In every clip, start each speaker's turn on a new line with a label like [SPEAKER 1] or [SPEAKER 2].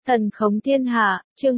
[SPEAKER 1] Thần khống thiên hạ, chương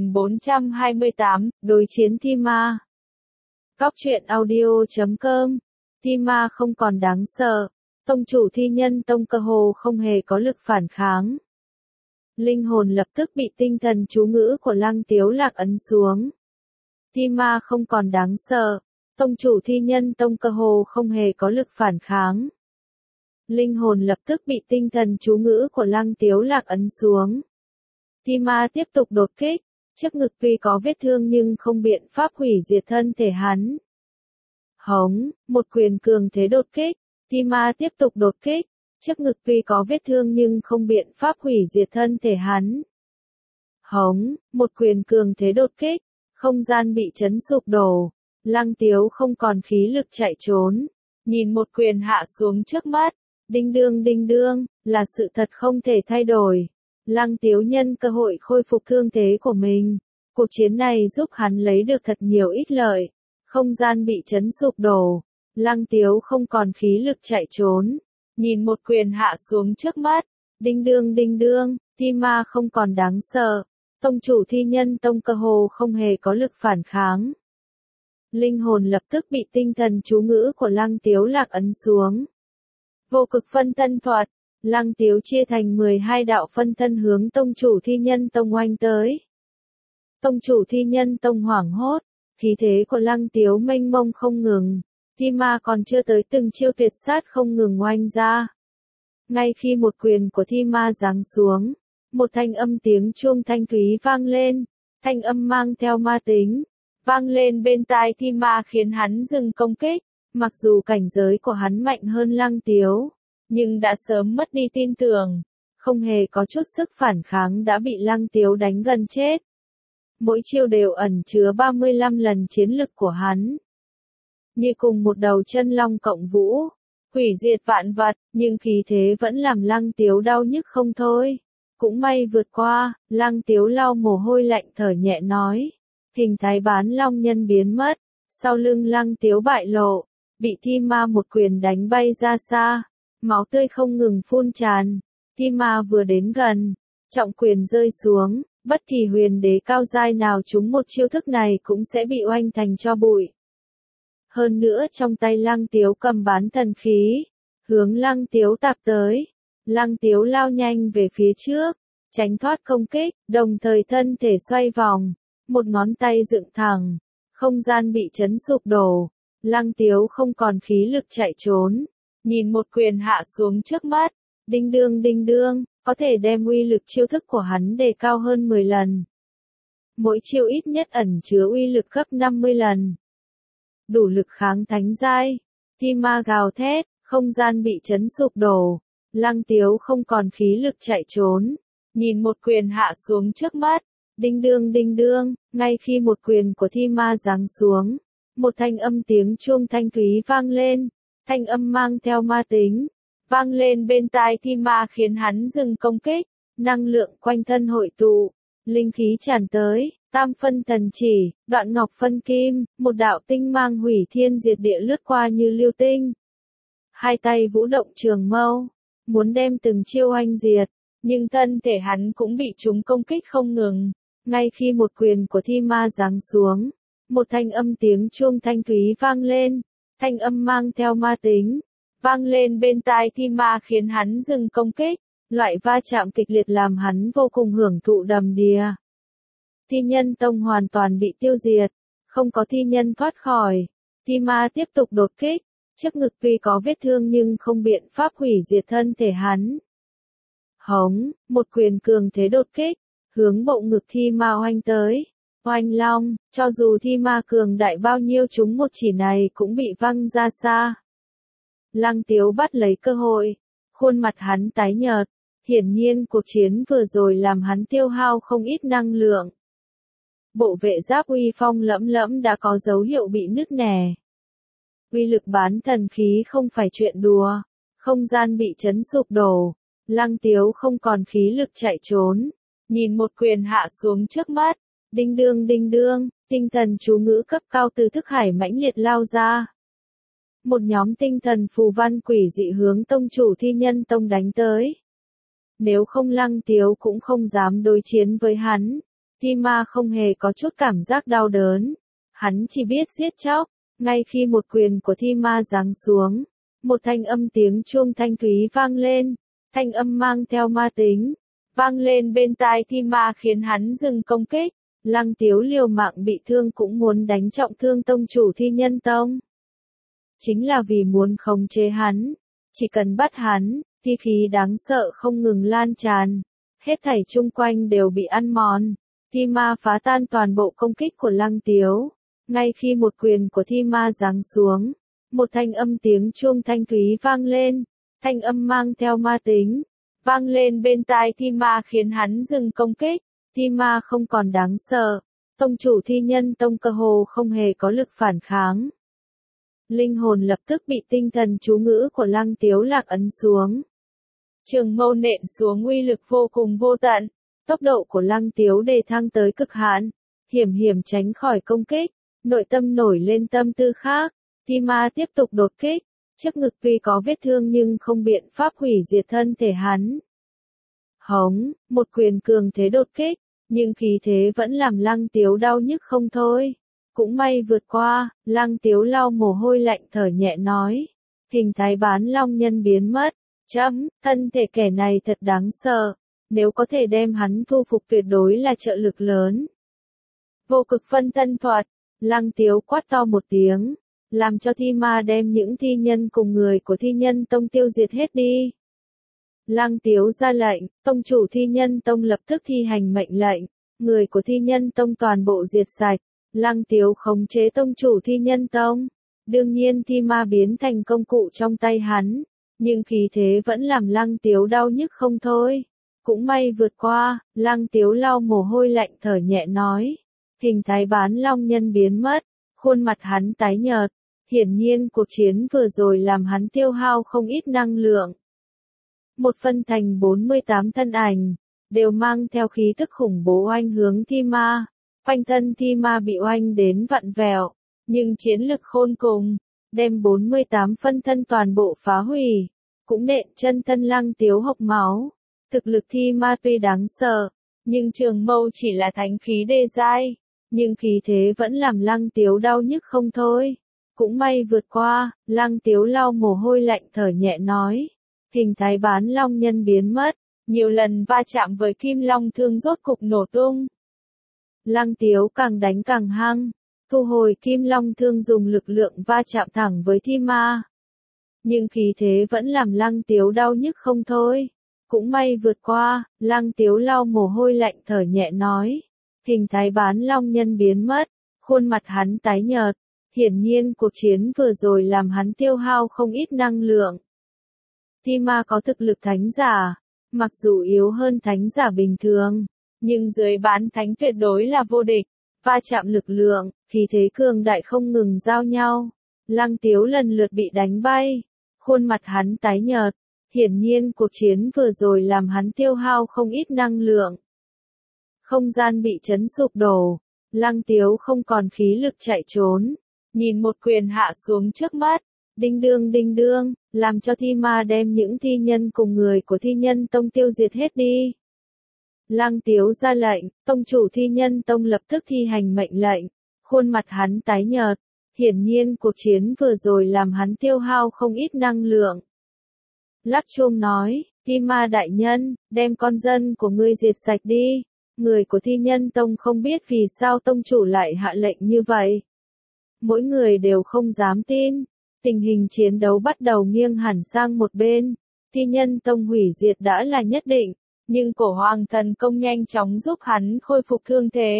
[SPEAKER 1] 1428, đối chiến thi ma. Góc truyện audio.com. Thi ma không còn đáng sợ. Tông chủ thi nhân tông cơ hồ không hề có lực phản kháng. Linh hồn lập tức bị tinh thần chú ngữ của Lăng Tiếu Lạc ấn xuống. Thi ma không còn đáng sợ. Tông chủ thi nhân tông cơ hồ không hề có lực phản kháng. Linh hồn lập tức bị tinh thần chú ngữ của Lăng Tiếu Lạc ấn xuống. Thi ma tiếp tục đột kích, trước ngực tuy có vết thương nhưng không biện pháp hủy diệt thân thể hắn. Hống, một quyền cường thế đột kích, thi ma tiếp tục đột kích, trước ngực tuy có vết thương nhưng không biện pháp hủy diệt thân thể hắn. Hống, một quyền cường thế đột kích, không gian bị chấn sụp đổ, Lăng Tiếu không còn khí lực chạy trốn, nhìn một quyền hạ xuống trước mắt, đinh đương, là sự thật không thể thay đổi. Lăng Tiếu nhân cơ hội khôi phục thương thế của mình. Cuộc chiến này giúp hắn lấy được thật nhiều ích lợi. Không gian bị chấn sụp đổ. Lăng Tiếu không còn khí lực chạy trốn. Nhìn một quyền hạ xuống trước mắt. Đinh đương, thi ma không còn đáng sợ. Tông chủ thi nhân tông cơ hồ không hề có lực phản kháng. Linh hồn lập tức bị tinh thần chú ngữ của Lăng Tiếu Lạc ấn xuống. Vô cực phân thân thuật. Lăng Tiếu chia thành 12 đạo phân thân hướng tông chủ thi nhân tông oanh tới. Tông chủ thi nhân tông hoảng hốt, khí thế của Lăng Tiếu mênh mông không ngừng, thi ma còn chưa tới từng chiêu tuyệt sát không ngừng oanh ra. Ngay khi một quyền của thi ma giáng xuống, một thanh âm tiếng chuông thanh thúy vang lên, thanh âm mang theo ma tính, vang lên bên tai thi ma khiến hắn dừng công kích, mặc dù cảnh giới của hắn mạnh hơn Lăng Tiếu. Nhưng đã sớm mất đi tin tưởng, không hề có chút sức phản kháng đã bị Lăng Tiếu đánh gần chết. Mỗi chiêu đều ẩn chứa 35 lần chiến lực của hắn. Như cùng một đầu chân long cộng vũ, hủy diệt vạn vật, nhưng khí thế vẫn làm Lăng Tiếu đau nhức không thôi. Cũng may vượt qua, Lăng Tiếu lau mồ hôi lạnh thở nhẹ nói. Hình thái bán long nhân biến mất, sau lưng Lăng Tiếu bại lộ, bị thi ma một quyền đánh bay ra xa. Máu tươi không ngừng phun tràn, thi ma vừa đến gần, trọng quyền rơi xuống, bất kỳ huyền đế cao giai nào trúng một chiêu thức này cũng sẽ bị oanh thành tro bụi. Hơn nữa trong tay Lăng Tiếu cầm bán thần khí, hướng Lăng Tiếu tạp tới, Lăng Tiếu lao nhanh về phía trước, tránh thoát công kích, đồng thời thân thể xoay vòng, một ngón tay dựng thẳng, không gian bị chấn sụp đổ, Lăng Tiếu không còn khí lực chạy trốn. Nhìn một quyền hạ xuống trước mắt, đinh đương, có thể đem uy lực chiêu thức của hắn đề cao hơn 10 lần. Mỗi chiêu ít nhất ẩn chứa uy lực gấp 50 lần. Đủ lực kháng thánh giai, thi ma gào thét, không gian bị chấn sụp đổ, Lăng Tiếu không còn khí lực chạy trốn. Nhìn một quyền hạ xuống trước mắt, đinh đương, ngay khi một quyền của thi ma giáng xuống, một thanh âm tiếng chuông thanh thúy vang lên. Thanh âm mang theo ma tính, vang lên bên tai thi ma khiến hắn dừng công kích, năng lượng quanh thân hội tụ, linh khí tràn tới, tam phân thần chỉ, đoạn ngọc phân kim, một đạo tinh mang hủy thiên diệt địa lướt qua như lưu tinh. Hai tay vũ động trường mâu, muốn đem từng chiêu oanh diệt, nhưng thân thể hắn cũng bị chúng công kích không ngừng, ngay khi một quyền của thi ma giáng xuống, một thanh âm tiếng chuông thanh thúy vang lên. Thanh âm mang theo ma tính, vang lên bên tai thi ma khiến hắn dừng công kích, loại va chạm kịch liệt làm hắn vô cùng hưởng thụ đầm đìa. Thi nhân tông hoàn toàn bị tiêu diệt, không có thi nhân thoát khỏi, thi ma tiếp tục đột kích, trước ngực tuy có vết thương nhưng không biện pháp hủy diệt thân thể hắn. Hống, một quyền cường thế đột kích, hướng bộ ngực thi ma oanh tới. Oanh long, cho dù thi ma cường đại bao nhiêu chúng một chỉ này cũng bị văng ra xa. Lăng Tiếu bắt lấy cơ hội, khuôn mặt hắn tái nhợt, hiển nhiên cuộc chiến vừa rồi làm hắn tiêu hao không ít năng lượng. Bộ vệ giáp uy phong lẫm lẫm đã có dấu hiệu bị nứt nẻ. Uy lực bán thần khí không phải chuyện đùa, không gian bị chấn sụp đổ, Lăng Tiếu không còn khí lực chạy trốn, nhìn một quyền hạ xuống trước mắt. Đinh đương, tinh thần chú ngữ cấp cao từ thức hải mãnh liệt lao ra. Một nhóm tinh thần phù văn quỷ dị hướng tông chủ thi nhân tông đánh tới. nếu không Lăng Tiếu cũng không dám đối chiến với hắn. Thi Ma không hề có chút cảm giác đau đớn, hắn chỉ biết giết chóc. Ngay khi một quyền của Thi Ma giáng xuống, một thanh âm tiếng chuông thanh thúy vang lên, thanh âm mang theo ma tính, vang lên bên tai Thi Ma khiến hắn dừng công kích. Lăng Tiếu liều mạng bị thương cũng muốn đánh trọng thương tông chủ Thi Nhân Tông. Chính là vì muốn khống chế hắn, chỉ cần bắt hắn, thi khí đáng sợ không ngừng lan tràn, hết thảy chung quanh đều bị ăn mòn. Thi Ma phá tan toàn bộ công kích của Lăng Tiếu. Ngay khi một quyền của Thi Ma giáng xuống, một thanh âm tiếng chuông thanh thúy vang lên, thanh âm mang theo ma tính, vang lên bên tai Thi Ma khiến hắn dừng công kích. Thi Ma không còn đáng sợ, tông chủ Thi Nhân Tông cơ hồ không hề có lực phản kháng. Linh hồn lập tức bị tinh thần chú ngữ của Lăng Tiếu lạc ấn xuống. Trường mâu nện xuống uy lực vô cùng vô tận, tốc độ của Lăng Tiếu đề thăng tới cực hạn, hiểm hiểm tránh khỏi công kích, nội tâm nổi lên tâm tư khác. Thi Ma tiếp tục đột kích, trước ngực tuy có vết thương nhưng không biện pháp hủy diệt thân thể hắn. Hống, một quyền cường thế đột kích, nhưng khí thế vẫn làm Lăng Tiếu đau nhức không thôi. Cũng may vượt qua, Lăng Tiếu lau mồ hôi lạnh thở nhẹ nói. Hình thái bán long nhân biến mất. Thân thể kẻ này thật đáng sợ. Nếu có thể đem hắn thu phục tuyệt đối là trợ lực lớn. Vô cực phân thân thuật. Lăng Tiếu quát to một tiếng. Làm cho Thi Ma đem những thi nhân cùng người của Thi Nhân Tông tiêu diệt hết đi. Lăng Tiếu ra lệnh, tông chủ Thi Nhân Tông lập tức thi hành mệnh lệnh. Người của Thi Nhân Tông toàn bộ diệt sạch. Lăng Tiếu khống chế tông chủ Thi Nhân Tông. Đương nhiên Thi Ma biến thành công cụ trong tay hắn. Nhưng khí thế vẫn làm Lăng Tiếu đau nhức không thôi. Cũng may vượt qua, Lăng Tiếu lau mồ hôi lạnh thở nhẹ nói. Hình thái bán long nhân biến mất. Khuôn mặt hắn tái nhợt. Hiển nhiên cuộc chiến vừa rồi làm hắn tiêu hao không ít năng lượng. Một phân thành 48 thân ảnh, đều mang theo khí tức khủng bố oanh hướng Thi Ma. Quanh thân Thi Ma bị oanh đến vặn vẹo, nhưng chiến lực khôn cùng, đem 48 phân thân toàn bộ phá hủy, cũng nện chân thân Lăng Tiếu hộc máu. Thực lực Thi Ma tuy đáng sợ, nhưng trường mâu chỉ là thánh khí đê giai, nhưng khí thế vẫn làm Lăng Tiếu đau nhức không thôi. Cũng may vượt qua, Lăng Tiếu lau mồ hôi lạnh thở nhẹ nói. Hình thái bán long nhân biến mất, nhiều lần va chạm với Kim Long Thương rốt cục nổ tung. Lăng Tiếu càng đánh càng hăng, thu hồi Kim Long Thương dùng lực lượng va chạm thẳng với Thi Ma. Nhưng khí thế vẫn làm Lăng Tiếu đau nhức không thôi. Cũng may vượt qua, Lăng Tiếu lau mồ hôi lạnh thở nhẹ nói. Hình thái bán long nhân biến mất, khuôn mặt hắn tái nhợt. Hiển nhiên cuộc chiến vừa rồi làm hắn tiêu hao không ít năng lượng. Thi Ma có thực lực thánh giả, mặc dù yếu hơn thánh giả bình thường, nhưng dưới bán thánh tuyệt đối là vô địch. Va chạm lực lượng, khí thế cường đại không ngừng giao nhau. Lăng Tiếu lần lượt bị đánh bay, khuôn mặt hắn tái nhợt. Hiển nhiên cuộc chiến vừa rồi làm hắn tiêu hao không ít năng lượng. Không gian bị chấn sụp đổ, Lăng Tiếu không còn khí lực chạy trốn. Nhìn một quyền hạ xuống trước mắt, đinh đương, làm cho Thi Ma đem những thi nhân cùng người của Thi Nhân Tông tiêu diệt hết đi. Lăng Tiếu ra lệnh, tông chủ Thi Nhân Tông lập tức thi hành mệnh lệnh, khuôn mặt hắn tái nhợt, hiển nhiên cuộc chiến vừa rồi làm hắn tiêu hao không ít năng lượng. Lắc chuông nói, Thi Ma đại nhân, đem con dân của ngươi diệt sạch đi. Người của Thi Nhân Tông không biết vì sao tông chủ lại hạ lệnh như vậy. Mỗi người đều không dám tin. Tình hình chiến đấu bắt đầu nghiêng hẳn sang một bên. Thi Nhân Tông hủy diệt đã là nhất định, nhưng Cổ Hoàng Thần Công nhanh chóng giúp hắn khôi phục thương thế.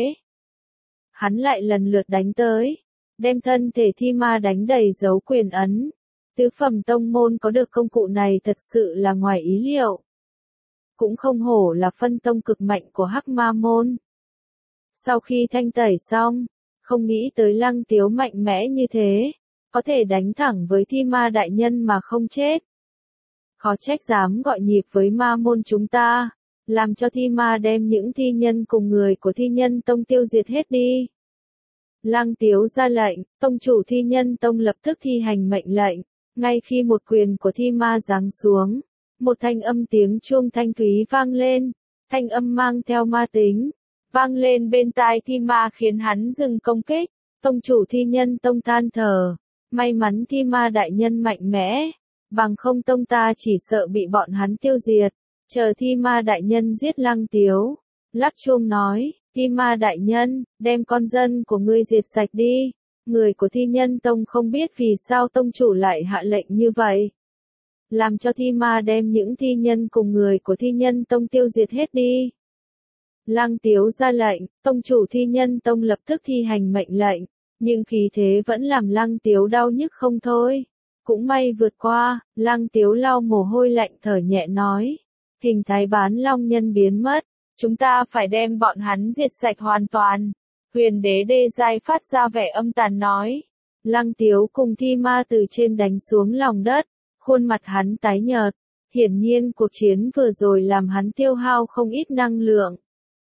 [SPEAKER 1] Hắn lại lần lượt đánh tới, đem thân thể Thi Ma đánh đầy dấu quyền ấn. Tứ phẩm tông môn có được công cụ này thật sự là ngoài ý liệu. Cũng không hổ là phân tông cực mạnh của Hắc Ma môn. Sau khi thanh tẩy xong, không nghĩ tới Lăng Tiếu mạnh mẽ như thế, có thể đánh thẳng với Thi Ma đại nhân mà không chết. Khó trách dám gọi nhịp với ma môn chúng ta, làm cho Thi Ma đem những thi nhân cùng người của Thi Nhân Tông tiêu diệt hết đi. Lăng Tiếu ra lệnh, tông chủ Thi Nhân Tông lập tức thi hành mệnh lệnh, ngay khi một quyền của Thi Ma giáng xuống, một thanh âm tiếng chuông thanh thúy vang lên, thanh âm mang theo ma tính, vang lên bên tai Thi Ma khiến hắn dừng công kích. Tông chủ Thi Nhân Tông than thở, may mắn Thi Ma đại nhân mạnh mẽ, bằng không tông ta chỉ sợ bị bọn hắn tiêu diệt. Chờ Thi Ma đại nhân giết Lăng Tiếu, Lắc Chuông nói, Thi Ma đại nhân, đem con dân của ngươi diệt sạch đi. Người của Thi Nhân Tông không biết vì sao tông chủ lại hạ lệnh như vậy. Làm cho Thi Ma đem những thi nhân cùng người của Thi Nhân Tông tiêu diệt hết đi. Lăng Tiếu ra lệnh, tông chủ Thi Nhân Tông lập tức thi hành mệnh lệnh, nhưng khí thế vẫn làm Lăng Tiếu đau nhức không thôi. Cũng may vượt qua, Lăng Tiếu lau mồ hôi lạnh thở nhẹ nói, hình thái bán long nhân biến mất, chúng ta phải đem bọn hắn diệt sạch hoàn toàn. Huyền đế Đê Giai phát ra vẻ âm tàn nói. Lăng Tiếu cùng Thi Ma từ trên đánh xuống lòng đất, khuôn mặt hắn tái nhợt, hiển nhiên cuộc chiến vừa rồi làm hắn tiêu hao không ít năng lượng.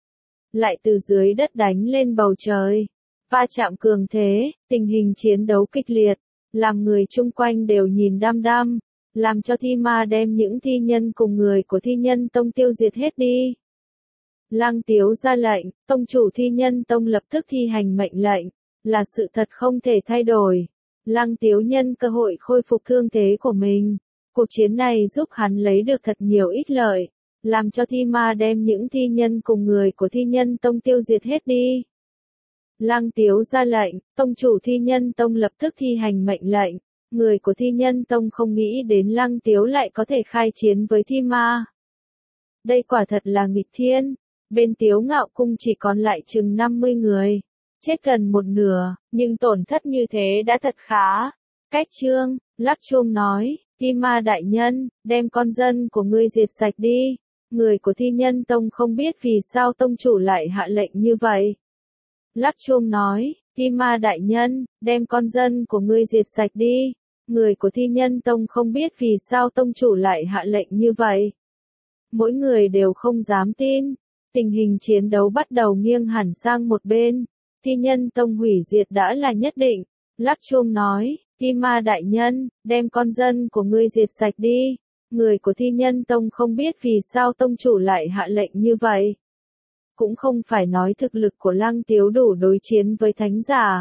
[SPEAKER 1] Lại từ dưới đất đánh lên bầu trời, va chạm cường thế, tình hình chiến đấu kịch liệt, làm người chung quanh đều nhìn đăm đăm, làm cho Thi Ma đem những thi nhân cùng người của Thi Nhân Tông tiêu diệt hết đi. Lăng Tiếu ra lệnh, tông chủ Thi Nhân Tông lập tức thi hành mệnh lệnh, là sự thật không thể thay đổi. Lăng Tiếu nhân cơ hội khôi phục thương thế của mình. Cuộc chiến này giúp hắn lấy được thật nhiều ích lợi, làm cho Thi Ma đem những thi nhân cùng người của Thi Nhân Tông tiêu diệt hết đi. Lăng Tiếu ra lệnh, tông chủ Thi Nhân Tông lập tức thi hành mệnh lệnh. Người của Thi Nhân Tông không nghĩ đến Lăng Tiếu lại có thể khai chiến với Thi Ma. Đây quả thật là nghịch thiên. Bên Tiếu Ngạo Cung chỉ còn lại chừng 50 người, chết gần một nửa, nhưng tổn thất như thế đã thật khá. Cách Trương, Lắc Chuông nói, Thi Ma đại nhân, đem con dân của ngươi diệt sạch đi. Người của Thi Nhân Tông không biết vì sao tông chủ lại hạ lệnh như vậy. Lắc Chuông nói, Thi Ma đại nhân, đem con dân của ngươi diệt sạch đi. Người của Thi Nhân Tông không biết vì sao tông chủ lại hạ lệnh như vậy. Mỗi người đều không dám tin. Tình hình chiến đấu bắt đầu nghiêng hẳn sang một bên. Thi Nhân Tông hủy diệt đã là nhất định. Lắc Chuông nói, Thi Ma đại nhân, đem con dân của ngươi diệt sạch đi. Người của Thi Nhân Tông không biết vì sao tông chủ lại hạ lệnh như vậy. Cũng không phải nói thực lực của Lăng Tiếu đủ đối chiến với thánh giả.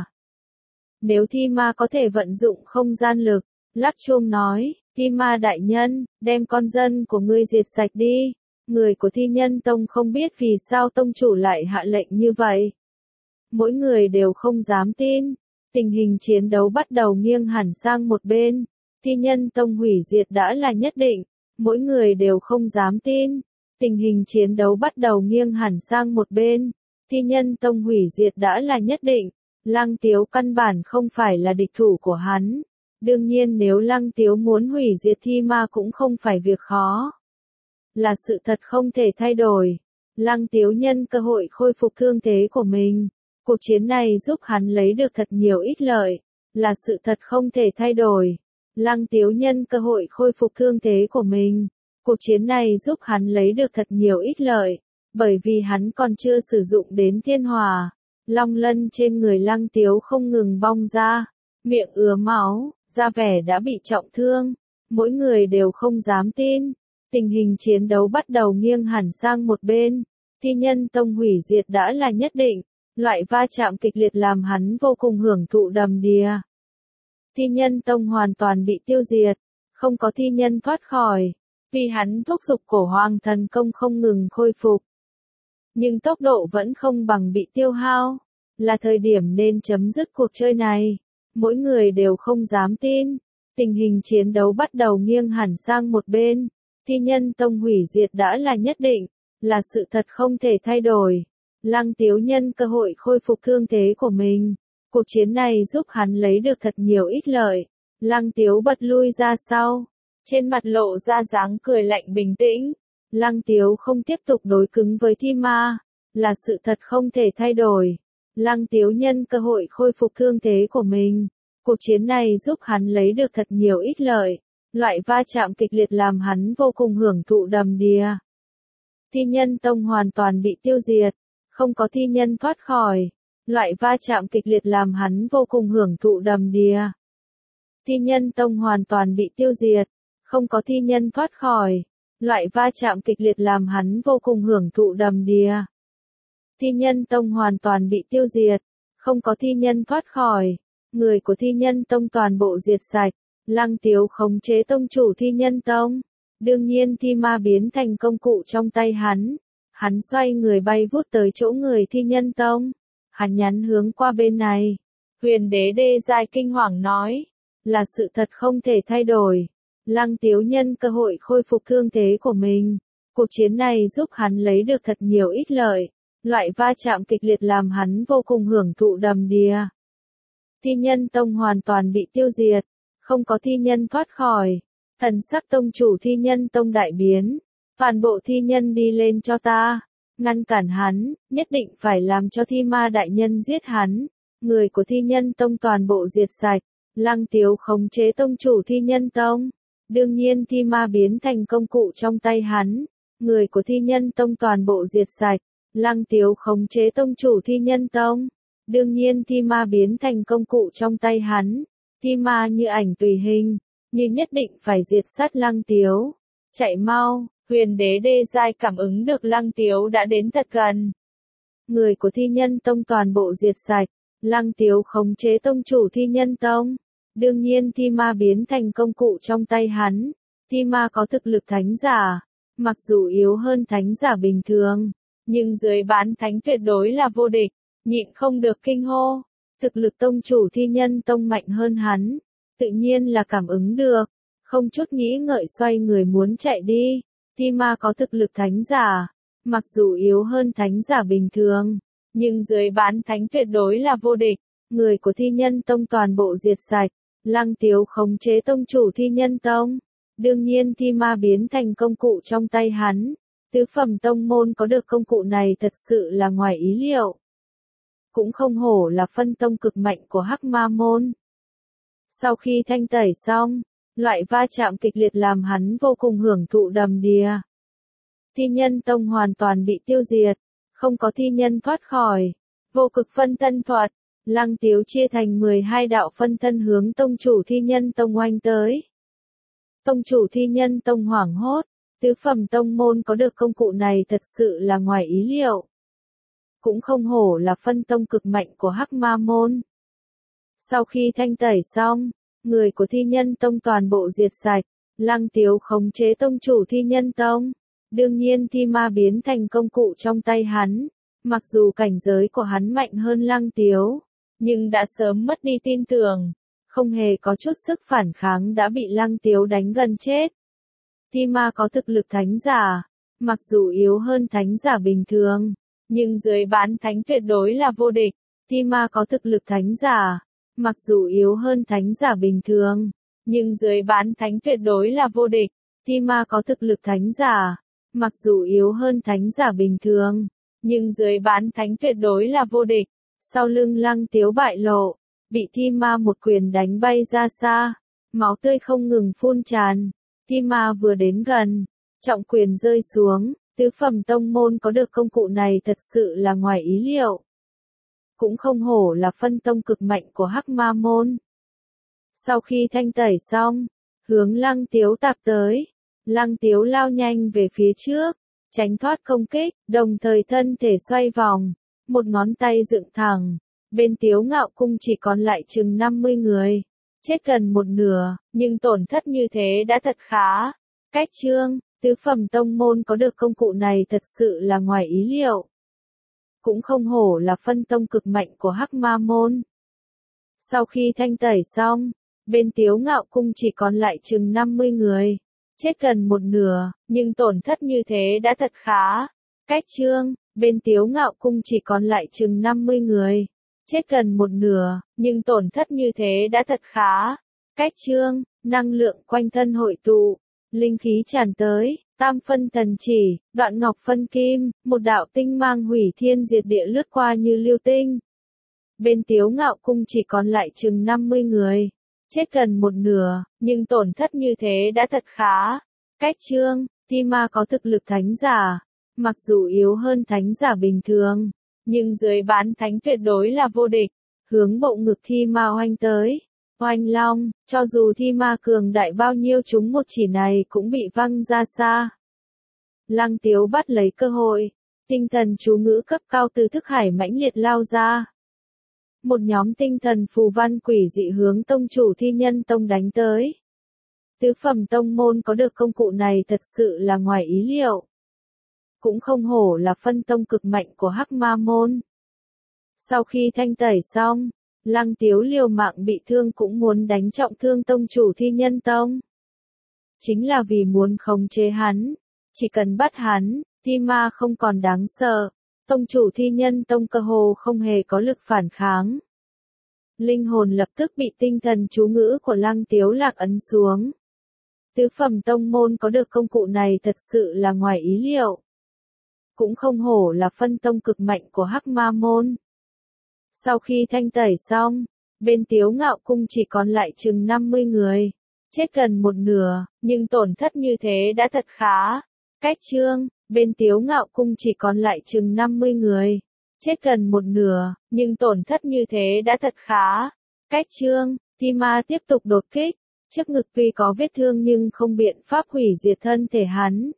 [SPEAKER 1] Nếu Thi Ma có thể vận dụng không gian lực, Lắc Chuông nói, Thi Ma đại nhân, đem con dân của ngươi diệt sạch đi. Người của Thi Nhân Tông không biết vì sao tông chủ lại hạ lệnh như vậy. Mỗi người đều không dám tin. Tình hình chiến đấu bắt đầu nghiêng hẳn sang một bên. Thi Nhân Tông hủy diệt đã là nhất định. Mỗi người đều không dám tin. Tình hình chiến đấu bắt đầu nghiêng hẳn sang một bên. Thi Nhân Tông hủy diệt đã là nhất định. Lăng Tiếu căn bản không phải là địch thủ của hắn. Đương nhiên nếu Lăng Tiếu muốn hủy diệt Thi Ma cũng không phải việc khó. Là sự thật không thể thay đổi. Lăng Tiếu nhân cơ hội khôi phục thương thế của mình. Cuộc chiến này giúp hắn lấy được thật nhiều ích lợi. Là sự thật không thể thay đổi. Lăng Tiếu nhân cơ hội khôi phục thương thế của mình. Cuộc chiến này giúp hắn lấy được thật nhiều ích lợi. Bởi vì hắn còn chưa sử dụng đến thiên hỏa. Long lân trên người Lăng Tiếu không ngừng bong ra. Miệng ứa máu, da vẻ đã bị trọng thương. Mỗi người đều không dám tin. Tình hình chiến đấu bắt đầu nghiêng hẳn sang một bên. Thi Nhân Tông hủy diệt đã là nhất định. Loại va chạm kịch liệt làm hắn vô cùng hưởng thụ đầm đìa. Thi Nhân Tông hoàn toàn bị tiêu diệt. Không có thi nhân thoát khỏi. Vì hắn thúc giục cổ hoàng thần công không ngừng khôi phục. Nhưng tốc độ vẫn không bằng bị tiêu hao. Là thời điểm nên chấm dứt cuộc chơi này. Mỗi người đều không dám tin. Tình hình chiến đấu bắt đầu nghiêng hẳn sang một bên. Thi Nhân Tông hủy diệt đã là nhất định. Là sự thật không thể thay đổi. Lăng Tiếu nhân cơ hội khôi phục thương thế của mình. Cuộc chiến này giúp hắn lấy được thật nhiều ích lợi. Lăng Tiếu bật lui ra sau. Trên mặt lộ ra dáng cười lạnh bình tĩnh. Lăng Tiếu không tiếp tục đối cứng với Thi Ma. Là sự thật không thể thay đổi. Lăng Tiếu nhân cơ hội khôi phục thương thế của mình. Cuộc chiến này giúp hắn lấy được thật nhiều ích lợi. Loại va chạm kịch liệt làm hắn vô cùng hưởng thụ đầm đìa. Thi Nhân Tông hoàn toàn bị tiêu diệt. Không có thi nhân thoát khỏi. Loại va chạm kịch liệt làm hắn vô cùng hưởng thụ đầm đìa. Thi Nhân Tông hoàn toàn bị tiêu diệt. Không có thi nhân thoát khỏi. Loại va chạm kịch liệt làm hắn vô cùng hưởng thụ đầm đìa. Thi Nhân Tông hoàn toàn bị tiêu diệt, không có thi nhân thoát khỏi, người của Thi Nhân Tông toàn bộ diệt sạch, Lăng Tiếu khống chế tông chủ Thi Nhân Tông. Đương nhiên thi ma biến thành công cụ trong tay hắn xoay người bay vút tới chỗ người Thi Nhân Tông, hắn nhắn hướng qua bên này. Huyền đế đê giai kinh hoàng nói, là sự thật không thể thay đổi. Lăng Tiếu nhân cơ hội khôi phục thương thế của mình. Cuộc chiến này giúp hắn lấy được thật nhiều ích lợi. Loại va chạm kịch liệt làm hắn vô cùng hưởng thụ đầm đìa. Thi Nhân Tông hoàn toàn bị tiêu diệt, không có thi nhân thoát khỏi. Thần sắc tông chủ Thi Nhân Tông đại biến. Toàn bộ thi nhân đi lên cho ta. Ngăn cản hắn, nhất định phải làm cho thi ma đại nhân giết hắn. Người của Thi Nhân Tông toàn bộ diệt sạch. Lăng Tiếu khống chế tông chủ Thi Nhân Tông. Đương nhiên thi ma biến thành công cụ trong tay hắn. Người của Thi Nhân Tông toàn bộ diệt sạch. Lăng Tiếu khống chế tông chủ Thi Nhân Tông. Đương nhiên thi ma biến thành công cụ trong tay hắn. Thi ma như ảnh tùy hình, như nhất định phải diệt sát Lăng Tiếu. Chạy mau, huyền đế đê giai cảm ứng được Lăng Tiếu đã đến thật gần. Người của Thi Nhân Tông toàn bộ diệt sạch. Lăng Tiếu khống chế tông chủ Thi Nhân Tông. Đương nhiên thi ma biến thành công cụ trong tay hắn. Thi ma có thực lực thánh giả, mặc dù yếu hơn thánh giả bình thường, nhưng dưới bán thánh tuyệt đối là vô địch, nhịn không được kinh hô. Thực lực tông chủ Thi Nhân Tông mạnh hơn hắn, tự nhiên là cảm ứng được, không chút nghĩ ngợi xoay người muốn chạy đi. Thi ma có thực lực thánh giả, mặc dù yếu hơn thánh giả bình thường, nhưng dưới bán thánh tuyệt đối là vô địch. Người của Thi Nhân Tông toàn bộ diệt sạch. Lăng Tiếu khống chế tông chủ Thi Nhân Tông. Đương nhiên thi ma biến thành công cụ trong tay hắn. Tứ phẩm tông môn có được công cụ này thật sự là ngoài ý liệu. Cũng không hổ là phân tông cực mạnh của Hắc Ma môn. Sau khi thanh tẩy xong, loại va chạm kịch liệt làm hắn vô cùng hưởng thụ đầm đìa. Thi Nhân Tông hoàn toàn bị tiêu diệt, không có thi nhân thoát khỏi. Vô cực phân thân thuật. Lăng Tiếu chia thành 12 đạo phân thân hướng tông chủ Thi Nhân Tông oanh tới. Tông chủ Thi Nhân Tông hoảng hốt, tứ phẩm tông môn có được công cụ này thật sự là ngoài ý liệu. Cũng không hổ là phân tông cực mạnh của Hắc Ma môn. Sau khi thanh tẩy xong, người của Thi Nhân Tông toàn bộ diệt sạch, Lăng Tiếu khống chế tông chủ Thi Nhân Tông. Đương nhiên thi ma biến thành công cụ trong tay hắn. Mặc dù cảnh giới của hắn mạnh hơn Lăng Tiếu, nhưng đã sớm mất đi tin tưởng, không hề có chút sức phản kháng đã bị Lăng Tiếu đánh gần chết. Thi ma có thực lực thánh giả, mặc dù yếu hơn thánh giả bình thường, nhưng dưới bán thánh tuyệt đối là vô địch. Thi ma có thực lực thánh giả, mặc dù yếu hơn thánh giả bình thường, nhưng dưới bán thánh tuyệt đối là vô địch. Thi ma có thực lực thánh giả, mặc dù yếu hơn thánh giả bình thường, nhưng dưới bán thánh tuyệt đối là vô địch. Sau lưng Lăng Tiếu bại lộ, bị thi ma một quyền đánh bay ra xa, máu tươi không ngừng phun tràn. Thi ma vừa đến gần, trọng quyền rơi xuống. Tứ phẩm tông môn có được công cụ này thật sự là ngoài ý liệu. Cũng không hổ là phân tông cực mạnh của Hắc Ma môn. Sau khi thanh tẩy xong, hướng Lăng Tiếu tạp tới. Lăng Tiếu lao nhanh về phía trước, tránh thoát công kích, đồng thời thân thể xoay vòng, một ngón tay dựng thẳng. Bên Tiếu Ngạo cung chỉ còn lại chừng 50 người, chết gần một nửa, nhưng tổn thất như thế đã thật khá. Cách chương, tứ phẩm tông môn có được công cụ này thật sự là ngoài ý liệu. Cũng không hổ là phân tông cực mạnh của Hắc Ma môn. Sau khi thanh tẩy xong, bên Tiếu Ngạo cung chỉ còn lại chừng 50 người, chết gần một nửa, nhưng tổn thất như thế đã thật khá. Cách chương, bên Tiếu Ngạo cung chỉ còn lại chừng 50 người, chết gần một nửa, nhưng tổn thất như thế đã thật khá. Cách chương, năng lượng quanh thân hội tụ, linh khí tràn tới, tam phân thần chỉ, đoạn ngọc phân kim, một đạo tinh mang hủy thiên diệt địa lướt qua như lưu tinh. Bên Tiếu Ngạo cung chỉ còn lại chừng 50 người, chết gần một nửa, nhưng tổn thất như thế đã thật khá. Cách chương, thi ma có thực lực thánh giả, mặc dù yếu hơn thánh giả bình thường, nhưng dưới bán thánh tuyệt đối là vô địch, hướng bộ ngực thi ma oanh tới. Oanh long, cho dù thi ma cường đại bao nhiêu chúng một chỉ này cũng bị văng ra xa. Lăng Tiếu bắt lấy cơ hội, tinh thần chú ngữ cấp cao từ thức hải mãnh liệt lao ra. Một nhóm tinh thần phù văn quỷ dị hướng tông chủ Thi Nhân Tông đánh tới. Tứ phẩm tông môn có được công cụ này thật sự là ngoài ý liệu. Cũng không hổ là phân tông cực mạnh của Hắc Ma môn. Sau khi thanh tẩy xong, Lăng Tiếu liều mạng bị thương cũng muốn đánh trọng thương tông chủ Thi Nhân Tông. Chính là vì muốn khống chế hắn, chỉ cần bắt hắn, Thi Ma không còn đáng sợ, tông chủ Thi Nhân Tông cơ hồ không hề có lực phản kháng. Linh hồn lập tức bị tinh thần chú ngữ của Lăng Tiếu lạc ấn xuống. Tứ phẩm tông môn có được công cụ này thật sự là ngoài ý liệu. Cũng không hổ là phân tông cực mạnh của Hắc Ma môn. Sau khi thanh tẩy xong, bên Tiếu Ngạo cung chỉ còn lại chừng 50 người. Chết gần một nửa, nhưng tổn thất như thế đã thật khá. Cách chương, bên Tiếu Ngạo cung chỉ còn lại chừng 50 người. Chết gần một nửa, nhưng tổn thất như thế đã thật khá. Cách chương, Thi Ma tiếp tục đột kích. Trước ngực tuy có vết thương nhưng không biện pháp hủy diệt thân thể hắn.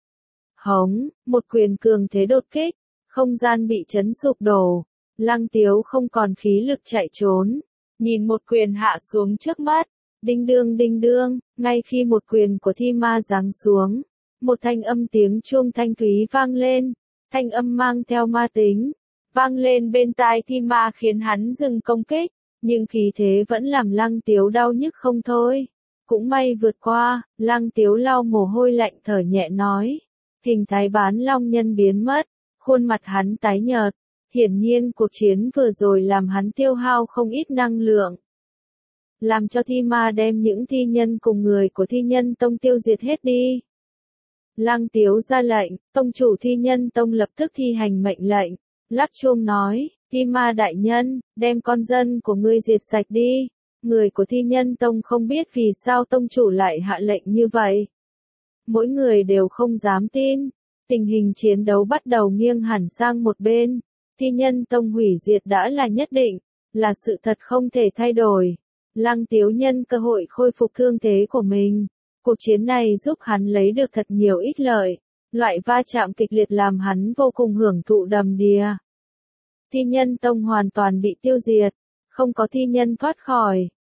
[SPEAKER 1] Hống, một quyền cường thế đột kích, không gian bị chấn sụp đổ. Lăng Tiếu không còn khí lực chạy trốn. Nhìn một quyền hạ xuống trước mắt. Đinh đương, ngay khi một quyền của Thi Ma giáng xuống. Một thanh âm tiếng chuông thanh thúy vang lên. Thanh âm mang theo ma tính. Vang lên bên tai Thi Ma khiến hắn dừng công kích. Nhưng khí thế vẫn làm Lăng Tiếu đau nhức không thôi. Cũng may vượt qua, Lăng Tiếu lau mồ hôi lạnh thở nhẹ nói. Hình thái bán long nhân biến mất. Khuôn mặt hắn tái nhợt. Hiển nhiên cuộc chiến vừa rồi làm hắn tiêu hao không ít năng lượng. Làm cho Thi Ma đem những thi nhân cùng người của Thi Nhân Tông tiêu diệt hết đi. Lăng Tiếu ra lệnh, tông chủ Thi Nhân Tông lập tức thi hành mệnh lệnh. Lắc chuông nói, Thi Ma đại nhân, đem con dân của ngươi diệt sạch đi. Người của Thi Nhân Tông không biết vì sao tông chủ lại hạ lệnh như vậy. Mỗi người đều không dám tin. Tình hình chiến đấu bắt đầu nghiêng hẳn sang một bên. Thi Nhân Tông hủy diệt đã là nhất định, là sự thật không thể thay đổi. Lăng Tiếu nhân cơ hội khôi phục thương thế của mình. Cuộc chiến này giúp hắn lấy được thật nhiều ích lợi. Loại va chạm kịch liệt làm hắn vô cùng hưởng thụ đầm đìa. Thi Nhân Tông hoàn toàn bị tiêu diệt. Không có thi nhân thoát khỏi.